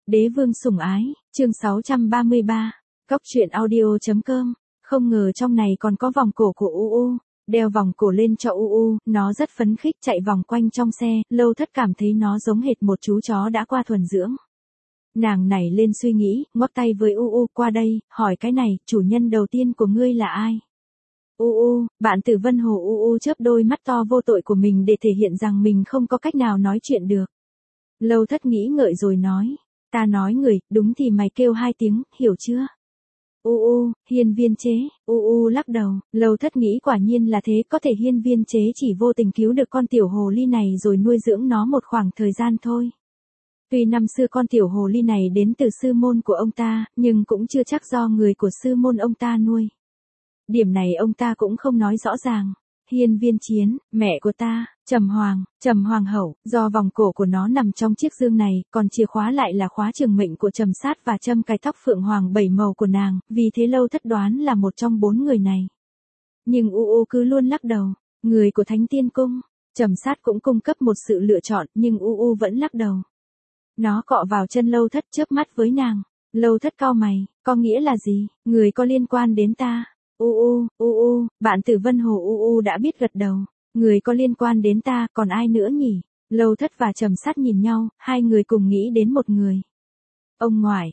Đế vương sủng ái, chương 633, Cóc truyện audio.com, không ngờ trong này còn có vòng cổ của UU, đeo vòng cổ lên cho UU, nó rất phấn khích chạy vòng quanh trong xe, Lâu Thất cảm thấy nó giống hệt một chú chó đã qua thuần dưỡng. Nàng nảy lên suy nghĩ, ngoắc tay với UU qua đây, hỏi cái này, chủ nhân đầu tiên của ngươi là ai? UU, bạn Tử Vân Hồ UU chớp đôi mắt to vô tội của mình để thể hiện rằng mình không có cách nào nói chuyện được. Lâu Thất nghĩ ngợi rồi nói, ta nói người, đúng thì mày kêu 2 tiếng, hiểu chưa? Hiên viên chế, lắc đầu, Lâu Thất nghĩ quả nhiên là thế, có thể hiên viên chế chỉ vô tình cứu được con tiểu hồ ly này rồi nuôi dưỡng nó một khoảng thời gian thôi. Tuy năm xưa con tiểu hồ ly này đến từ sư môn của ông ta, nhưng cũng chưa chắc do người của sư môn ông ta nuôi. Điểm này ông ta cũng không nói rõ ràng. Hiên viên chiến, mẹ của ta, Trầm Hoàng hậu, do vòng cổ của nó nằm trong chiếc dương này, còn chìa khóa lại là khóa trường mệnh của Trầm Sát và châm cài tóc phượng hoàng 7 màu của nàng, vì thế Lâu Thất đoán là một trong 4 người này. Nhưng UU cứ luôn lắc đầu, người của Thánh Tiên Cung, Trầm Sát cũng cung cấp một sự lựa chọn, nhưng UU vẫn lắc đầu. Nó cọ vào chân Lâu Thất chớp mắt với nàng, Lâu Thất cau mày, có nghĩa là gì, người có liên quan đến ta. Bạn Tử Vân Hồ UU đã biết gật đầu. Người có liên quan đến ta, còn ai nữa nhỉ? Lâu Thất và Trầm Sát nhìn nhau, hai người cùng nghĩ đến một người. Ông ngoại,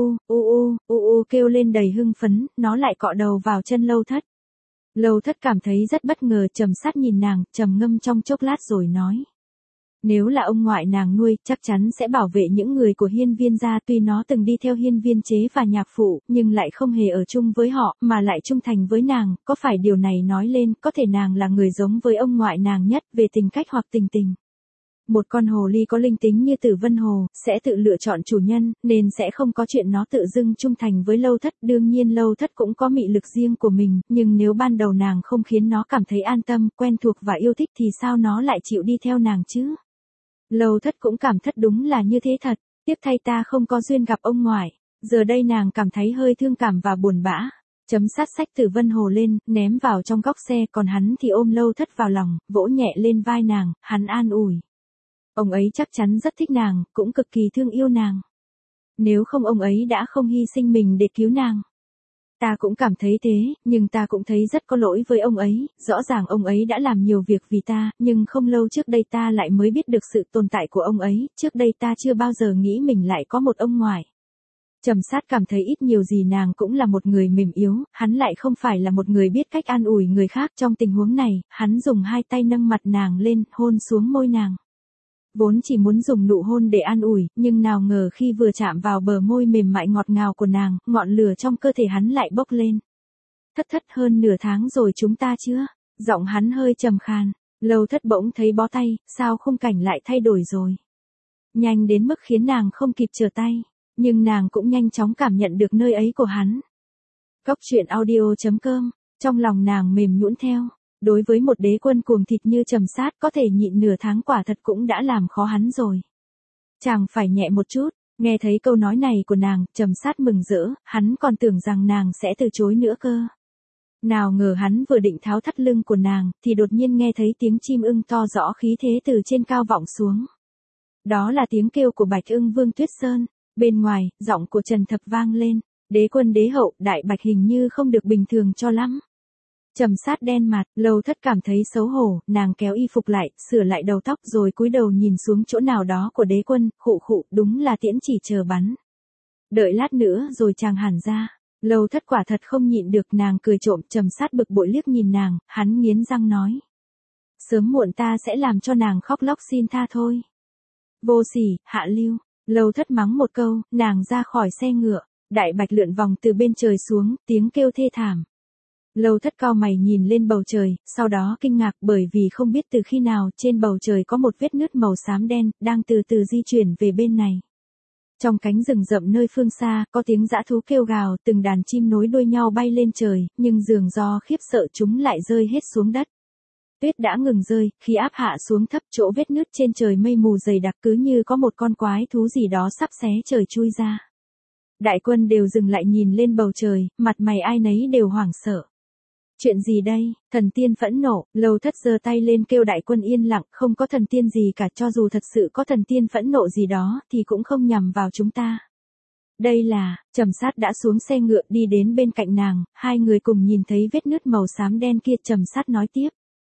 kêu lên đầy hưng phấn, nó lại cọ đầu vào chân Lâu Thất. Lâu Thất cảm thấy rất bất ngờ, Trầm Sát nhìn nàng, trầm ngâm trong chốc lát rồi nói. Nếu là ông ngoại nàng nuôi, chắc chắn sẽ bảo vệ những người của hiên viên gia, tuy nó từng đi theo hiên viên chế và nhạc phụ, nhưng lại không hề ở chung với họ, mà lại trung thành với nàng, có phải điều này nói lên, có thể nàng là người giống với ông ngoại nàng nhất, về tính cách hoặc tình tình. Một con hồ ly có linh tính như Tử Vân Hồ, sẽ tự lựa chọn chủ nhân, nên sẽ không có chuyện nó tự dưng trung thành với Lâu Thất, đương nhiên Lâu Thất cũng có mị lực riêng của mình, nhưng nếu ban đầu nàng không khiến nó cảm thấy an tâm, quen thuộc và yêu thích thì sao nó lại chịu đi theo nàng chứ? Lâu Thất cũng cảm thất đúng là như thế thật, tiếc thay ta không có duyên gặp ông ngoại, giờ đây nàng cảm thấy hơi thương cảm và buồn bã. Trầm Sát xách Tử Vân Hồ lên, ném vào trong góc xe, còn hắn thì ôm Lâu Thất vào lòng, vỗ nhẹ lên vai nàng, hắn an ủi. Ông ấy chắc chắn rất thích nàng, cũng cực kỳ thương yêu nàng. Nếu không ông ấy đã không hy sinh mình để cứu nàng. Ta cũng cảm thấy thế, nhưng ta cũng thấy rất có lỗi với ông ấy, rõ ràng ông ấy đã làm nhiều việc vì ta, nhưng không lâu trước đây ta lại mới biết được sự tồn tại của ông ấy, trước đây ta chưa bao giờ nghĩ mình lại có một ông ngoại. Trầm Sát cảm thấy ít nhiều gì nàng cũng là một người mềm yếu, hắn lại không phải là một người biết cách an ủi người khác. Trong tình huống này, hắn dùng 2 tay nâng mặt nàng lên, hôn xuống môi nàng. Vốn chỉ muốn dùng nụ hôn để an ủi, nhưng nào ngờ khi vừa chạm vào bờ môi mềm mại ngọt ngào của nàng, ngọn lửa trong cơ thể hắn lại bốc lên. Thất hơn nửa tháng rồi chúng ta chưa? Giọng hắn hơi trầm khàn. Lâu Thất bỗng thấy bó tay, sao khung cảnh lại thay đổi rồi? Nhanh đến mức khiến nàng không kịp trở tay, nhưng nàng cũng nhanh chóng cảm nhận được nơi ấy của hắn. Cóc truyện audio.com, trong lòng nàng mềm nhũn theo. Đối với một đế quân cuồng thịt như Trầm Sát, có thể nhịn nửa tháng quả thật cũng đã làm khó hắn rồi. Chàng phải nhẹ một chút. Nghe thấy câu nói này của nàng, Trầm Sát mừng rỡ, hắn còn tưởng rằng nàng sẽ từ chối nữa cơ. Nào ngờ hắn vừa định tháo thắt lưng của nàng, thì đột nhiên nghe thấy tiếng chim ưng to rõ khí thế từ trên cao vọng xuống. Đó là tiếng kêu của Bạch Ưng Vương Tuyết Sơn. Bên ngoài, giọng của Trần Thập vang lên. Đế quân đế hậu, Đại Bạch hình như không được bình thường cho lắm. Trầm Sát đen mặt, Lâu Thất cảm thấy xấu hổ, nàng kéo y phục lại, sửa lại đầu tóc rồi cúi đầu nhìn xuống chỗ nào đó của đế quân, khụ, đúng là tiễn chỉ chờ bắn. Đợi lát nữa rồi chàng hẳn ra. Lâu Thất quả thật không nhịn được, nàng cười trộm. Trầm Sát bực bội liếc nhìn nàng, hắn nghiến răng nói. Sớm muộn ta sẽ làm cho nàng khóc lóc xin tha thôi. Vô sỉ, hạ lưu. Lâu Thất mắng một câu, nàng ra khỏi xe ngựa. Đại Bạch lượn vòng từ bên trời xuống, tiếng kêu thê thảm. Lâu Thất cau mày nhìn lên bầu trời, sau đó kinh ngạc bởi vì không biết từ khi nào trên bầu trời có một vết nứt màu xám đen, đang từ từ di chuyển về bên này. Trong cánh rừng rậm nơi phương xa, có tiếng dã thú kêu gào, từng đàn chim nối đuôi nhau bay lên trời, nhưng dường do khiếp sợ chúng lại rơi hết xuống đất. Tuyết đã ngừng rơi, khi áp hạ xuống thấp, chỗ vết nứt trên trời mây mù dày đặc cứ như có một con quái thú gì đó sắp xé trời chui ra. Đại quân đều dừng lại nhìn lên bầu trời, mặt mày ai nấy đều hoảng sợ. Chuyện gì đây? Thần tiên phẫn nộ, Lâu Thất giơ tay lên kêu đại quân yên lặng, không có thần tiên gì cả, cho dù thật sự có thần tiên phẫn nộ gì đó thì cũng không nhằm vào chúng ta. Đây là, Trầm Sát đã xuống xe ngựa đi đến bên cạnh nàng, hai người cùng nhìn thấy vết nứt màu xám đen kia. Trầm Sát nói tiếp.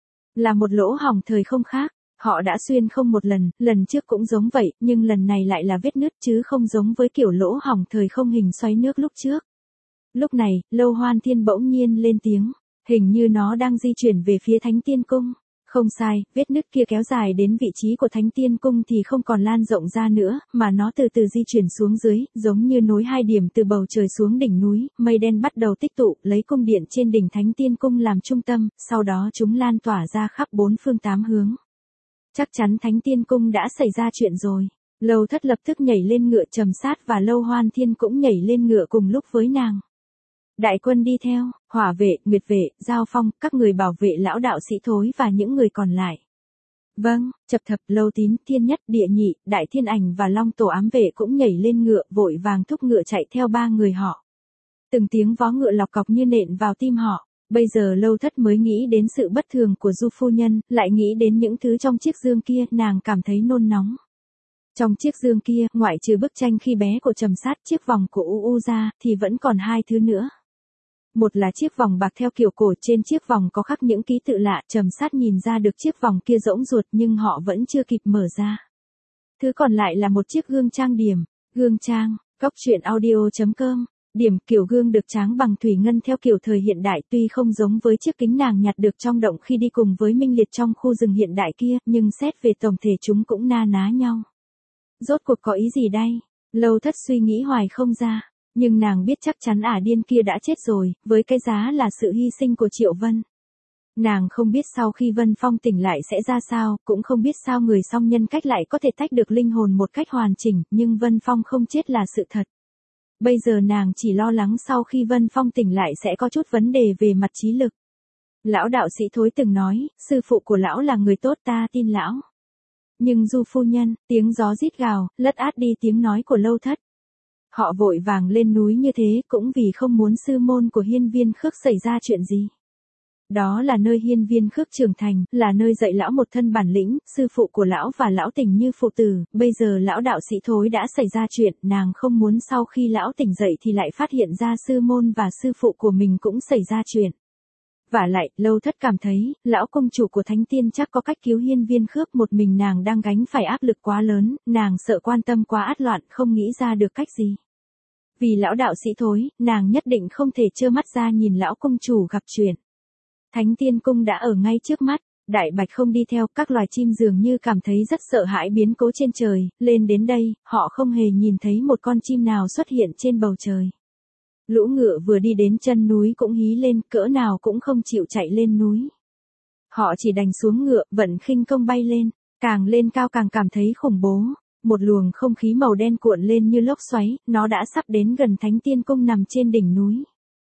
Là một lỗ hổng thời không khác, họ đã xuyên không một lần, lần trước cũng giống vậy, nhưng lần này lại là vết nứt chứ không giống với kiểu lỗ hổng thời không hình xoáy nước lúc trước. Lúc này, Lâu Hoan Thiên bỗng nhiên lên tiếng, hình như nó đang di chuyển về phía Thánh Tiên Cung. Không sai, vết nứt kia kéo dài đến vị trí của Thánh Tiên Cung thì không còn lan rộng ra nữa, mà nó từ từ di chuyển xuống dưới, giống như nối hai điểm từ bầu trời xuống đỉnh núi, mây đen bắt đầu tích tụ, lấy cung điện trên đỉnh Thánh Tiên Cung làm trung tâm, sau đó chúng lan tỏa ra khắp bốn phương tám hướng. Chắc chắn Thánh Tiên Cung đã xảy ra chuyện rồi. Lâu Thất lập tức nhảy lên ngựa, Trầm Sát và Lâu Hoan Thiên cũng nhảy lên ngựa cùng lúc với nàng. Đại quân đi theo, Hỏa vệ, Nguyệt vệ, Giao Phong, các người bảo vệ lão đạo sĩ Thối và những người còn lại. Vâng, Chập Thập, Lâu Tín, Thiên Nhất, Địa Nhị, Đại Thiên Ảnh và Long Tổ ám vệ cũng nhảy lên ngựa, vội vàng thúc ngựa chạy theo ba người họ. Từng tiếng vó ngựa lọc cọc như nện vào tim họ. Bây giờ Lâu Thất mới nghĩ đến sự bất thường của Du phu nhân, lại nghĩ đến những thứ trong chiếc dương kia, nàng cảm thấy nôn nóng. Trong chiếc dương kia, ngoại trừ bức tranh khi bé của Trầm Sát, chiếc vòng của U ra, thì vẫn còn hai thứ nữa. Một là chiếc vòng bạc theo kiểu cổ, trên chiếc vòng có khắc những ký tự lạ, Trầm Sát nhìn ra được chiếc vòng kia rỗng ruột nhưng họ vẫn chưa kịp mở ra. Thứ còn lại là một chiếc gương trang điểm, gương trang, goctruyện.audio.com. Điểm kiểu gương được tráng bằng thủy ngân theo kiểu thời hiện đại, tuy không giống với chiếc kính nàng nhặt được trong động khi đi cùng với Minh Liệt trong khu rừng hiện đại kia, nhưng xét về tổng thể chúng cũng na ná nhau. Rốt cuộc có ý gì đây? Lâu Thất suy nghĩ hoài không ra, nhưng nàng biết chắc chắn ả điên kia đã chết rồi, với cái giá là sự hy sinh của Triệu Vân. Nàng không biết sau khi Vân Phong tỉnh lại sẽ ra sao, cũng không biết sao người song nhân cách lại có thể tách được linh hồn một cách hoàn chỉnh, nhưng Vân Phong không chết là sự thật. Bây giờ nàng chỉ lo lắng sau khi Vân Phong tỉnh lại sẽ có chút vấn đề về mặt trí lực. Lão đạo sĩ Thối từng nói, sư phụ của lão là người tốt, ta tin lão. Nhưng Du phu nhân, tiếng gió rít gào, lất át đi tiếng nói của Lâu Thất. Họ vội vàng lên núi như thế cũng vì không muốn sư môn của Hiên Viên Khước xảy ra chuyện gì. Đó là nơi Hiên Viên Khước trưởng thành, là nơi dạy lão một thân bản lĩnh, sư phụ của lão và lão tình như phụ tử, bây giờ lão đạo sĩ Thối đã xảy ra chuyện, nàng không muốn sau khi lão tỉnh dậy thì lại phát hiện ra sư môn và sư phụ của mình cũng xảy ra chuyện. Vả lại, Lâu Thất cảm thấy, lão công chủ của Thánh Tiên chắc có cách cứu Hiên Viên Khước, một mình nàng đang gánh phải áp lực quá lớn, nàng sợ quan tâm quá át loạn, không nghĩ ra được cách gì. Vì lão đạo sĩ Thối, nàng nhất định không thể trơ mắt ra nhìn lão công chủ gặp chuyện. Thánh Tiên Cung đã ở ngay trước mắt, Đại Bạch không đi theo, các loài chim dường như cảm thấy rất sợ hãi biến cố trên trời, lên đến đây, họ không hề nhìn thấy một con chim nào xuất hiện trên bầu trời. Lũ ngựa vừa đi đến chân núi cũng hí lên, cỡ nào cũng không chịu chạy lên núi. Họ chỉ đành xuống ngựa, vận khinh công bay lên cao càng cảm thấy khủng bố. Một luồng không khí màu đen cuộn lên như lốc xoáy, nó đã sắp đến gần Thánh Tiên Cung nằm trên đỉnh núi.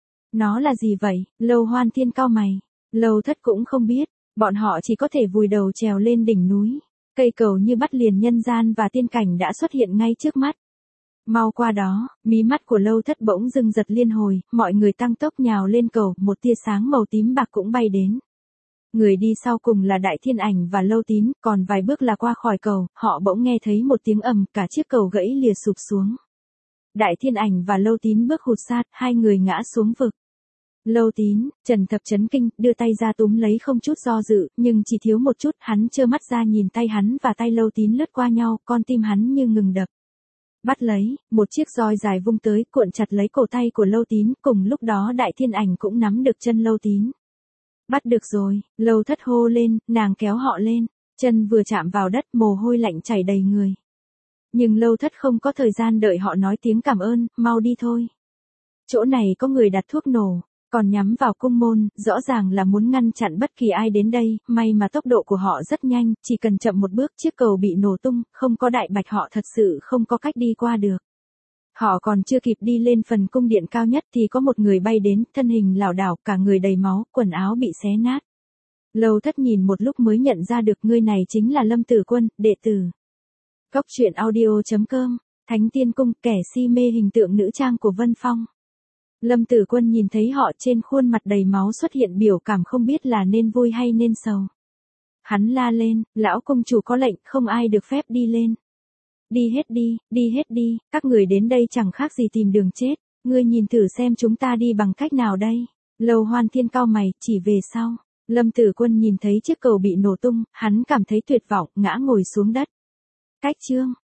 Nó là gì vậy? Lâu Hoan Thiên cau mày. Lâu Thất cũng không biết, bọn họ chỉ có thể vùi đầu trèo lên đỉnh núi. Cây cầu như bắt liền nhân gian và tiên cảnh đã xuất hiện ngay trước mắt. Mau qua đó, mí mắt của Lâu Thất bỗng dưng giật liên hồi, mọi người tăng tốc nhào lên cầu, một tia sáng màu tím bạc cũng bay đến. Người đi sau cùng là Đại Thiên Ảnh và Lâu Tín, còn vài bước là qua khỏi cầu, họ bỗng nghe thấy một tiếng ầm, cả chiếc cầu gãy lìa sụp xuống. Đại Thiên Ảnh và Lâu Tín bước hụt sát, hai người ngã xuống vực. Lâu Tín, Trần Thập chấn kinh, đưa tay ra túm lấy không chút do dự, nhưng chỉ thiếu một chút, hắn trơ mắt ra nhìn tay hắn và tay Lâu Tín lướt qua nhau, con tim hắn như ngừng đập. Bắt lấy, một chiếc roi dài vung tới, cuộn chặt lấy cổ tay của Lâu Tín, cùng lúc đó Đại Thiên Ảnh cũng nắm được chân Lâu Tín. Bắt được rồi, Lâu Thất hô lên, nàng kéo họ lên, chân vừa chạm vào đất, mồ hôi lạnh chảy đầy người. Nhưng Lâu Thất không có thời gian đợi họ nói tiếng cảm ơn, mau đi thôi. Chỗ này có người đặt thuốc nổ, còn nhắm vào cung môn, rõ ràng là muốn ngăn chặn bất kỳ ai đến đây, may mà tốc độ của họ rất nhanh, chỉ cần chậm một bước chiếc cầu bị nổ tung, không có Đại Bạch họ thật sự không có cách đi qua được. Họ còn chưa kịp đi lên phần cung điện cao nhất thì có một người bay đến, thân hình lảo đảo, cả người đầy máu, quần áo bị xé nát. Lâu Thất nhìn một lúc mới nhận ra được người này chính là Lâm Tử Quân, đệ tử. Goctruyện.audio.com, Thánh Tiên Cung, kẻ si mê hình tượng nữ trang của Vân Phong. Lâm Tử Quân nhìn thấy họ trên khuôn mặt đầy máu xuất hiện biểu cảm không biết là nên vui hay nên sầu. Hắn la lên, lão công chủ có lệnh, không ai được phép đi lên. Đi hết đi, các người đến đây chẳng khác gì tìm đường chết, ngươi nhìn thử xem chúng ta đi bằng cách nào đây. Lầu Hoan Thiên cau mày, chỉ về sau. Lâm Tử Quân nhìn thấy chiếc cầu bị nổ tung, hắn cảm thấy tuyệt vọng, ngã ngồi xuống đất. Cách chương